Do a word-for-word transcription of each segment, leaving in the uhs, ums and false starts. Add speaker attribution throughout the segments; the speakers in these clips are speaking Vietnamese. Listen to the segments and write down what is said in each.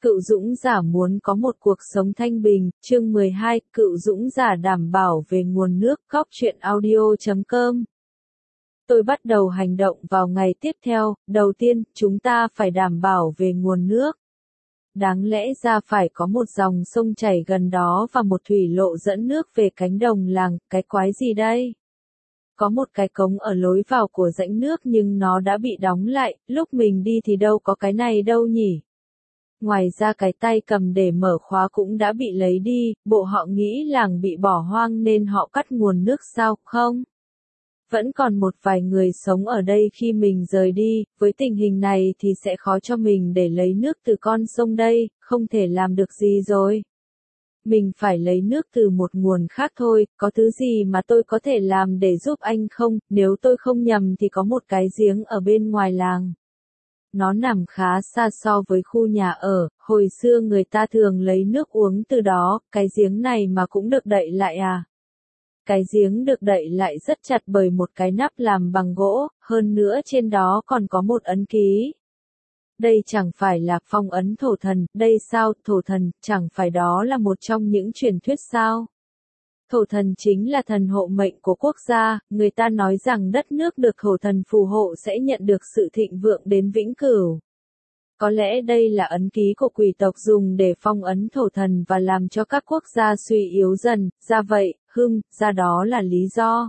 Speaker 1: Cựu dũng giả muốn có một cuộc sống thanh bình, chương mười hai, cựu dũng giả đảm bảo về nguồn nước, góc truyện audio chấm com. Tôi bắt đầu hành động vào ngày tiếp theo, đầu tiên, chúng ta phải đảm bảo về nguồn nước. Đáng lẽ ra phải có một dòng sông chảy gần đó và một thủy lộ dẫn nước về cánh đồng làng, cái quái gì đây? Có một cái cống ở lối vào của rãnh nước nhưng nó đã bị đóng lại, lúc mình đi thì đâu có cái này đâu nhỉ? Ngoài ra cái tay cầm để mở khóa cũng đã bị lấy đi, bộ họ nghĩ làng bị bỏ hoang nên họ cắt nguồn nước sao không? Vẫn còn một vài người sống ở đây khi mình rời đi, với tình hình này thì sẽ khó cho mình để lấy nước từ con sông đây, không thể làm được gì rồi. Mình phải lấy nước từ một nguồn khác thôi, có thứ gì mà tôi có thể làm để giúp anh không? Nếu tôi không nhầm thì có một cái giếng ở bên ngoài làng. Nó nằm khá xa so với khu nhà ở, hồi xưa người ta thường lấy nước uống từ đó, cái giếng này mà cũng được đậy lại à? Cái giếng được đậy lại rất chặt bởi một cái nắp làm bằng gỗ, hơn nữa trên đó còn có một ấn ký. Đây chẳng phải là phong ấn thổ thần, đây sao, thổ thần, chẳng phải đó là một trong những truyền thuyết sao? Thổ thần chính là thần hộ mệnh của quốc gia, người ta nói rằng đất nước được thổ thần phù hộ sẽ nhận được sự thịnh vượng đến vĩnh cửu. Có lẽ đây là ấn ký của quỷ tộc dùng để phong ấn thổ thần và làm cho các quốc gia suy yếu dần, ra vậy, hưng, ra đó là lý do.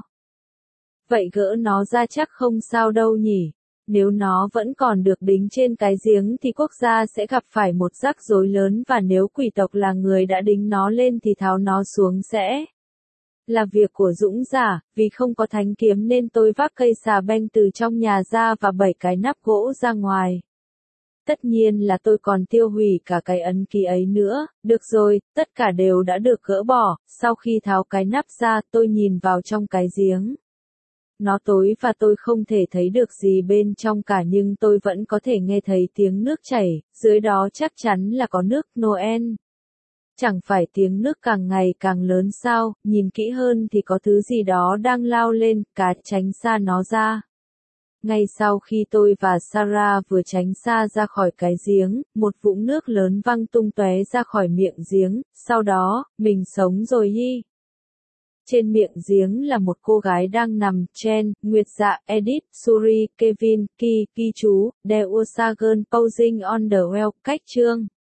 Speaker 1: Vậy gỡ nó ra chắc không sao đâu nhỉ? Nếu nó vẫn còn được đính trên cái giếng thì quốc gia sẽ gặp phải một rắc rối lớn và nếu quỷ tộc là người đã đính nó lên thì tháo nó xuống sẽ là việc của dũng giả, vì không có thánh kiếm nên tôi vác cây xà beng từ trong nhà ra và bảy cái nắp gỗ ra ngoài. Tất nhiên là tôi còn tiêu hủy cả cái ấn ký ấy nữa, được rồi, tất cả đều đã được gỡ bỏ, sau khi tháo cái nắp ra tôi nhìn vào trong cái giếng. Nó tối và tôi không thể thấy được gì bên trong cả nhưng tôi vẫn có thể nghe thấy tiếng nước chảy, dưới đó chắc chắn là có nước Noel. Chẳng phải tiếng nước càng ngày càng lớn sao, nhìn kỹ hơn thì có thứ gì đó đang lao lên, cá tránh xa nó ra. Ngay sau khi tôi và Sarah vừa tránh xa ra khỏi cái giếng, một vũng nước lớn văng tung tóe ra khỏi miệng giếng, sau đó, mình sống rồi hi. Trên miệng giếng là một cô gái đang nằm, Jen, Nguyệt Dạ, Edith, Suri, Kevin, Ki, Ki chú, Deusagan posing on the well, cách chương.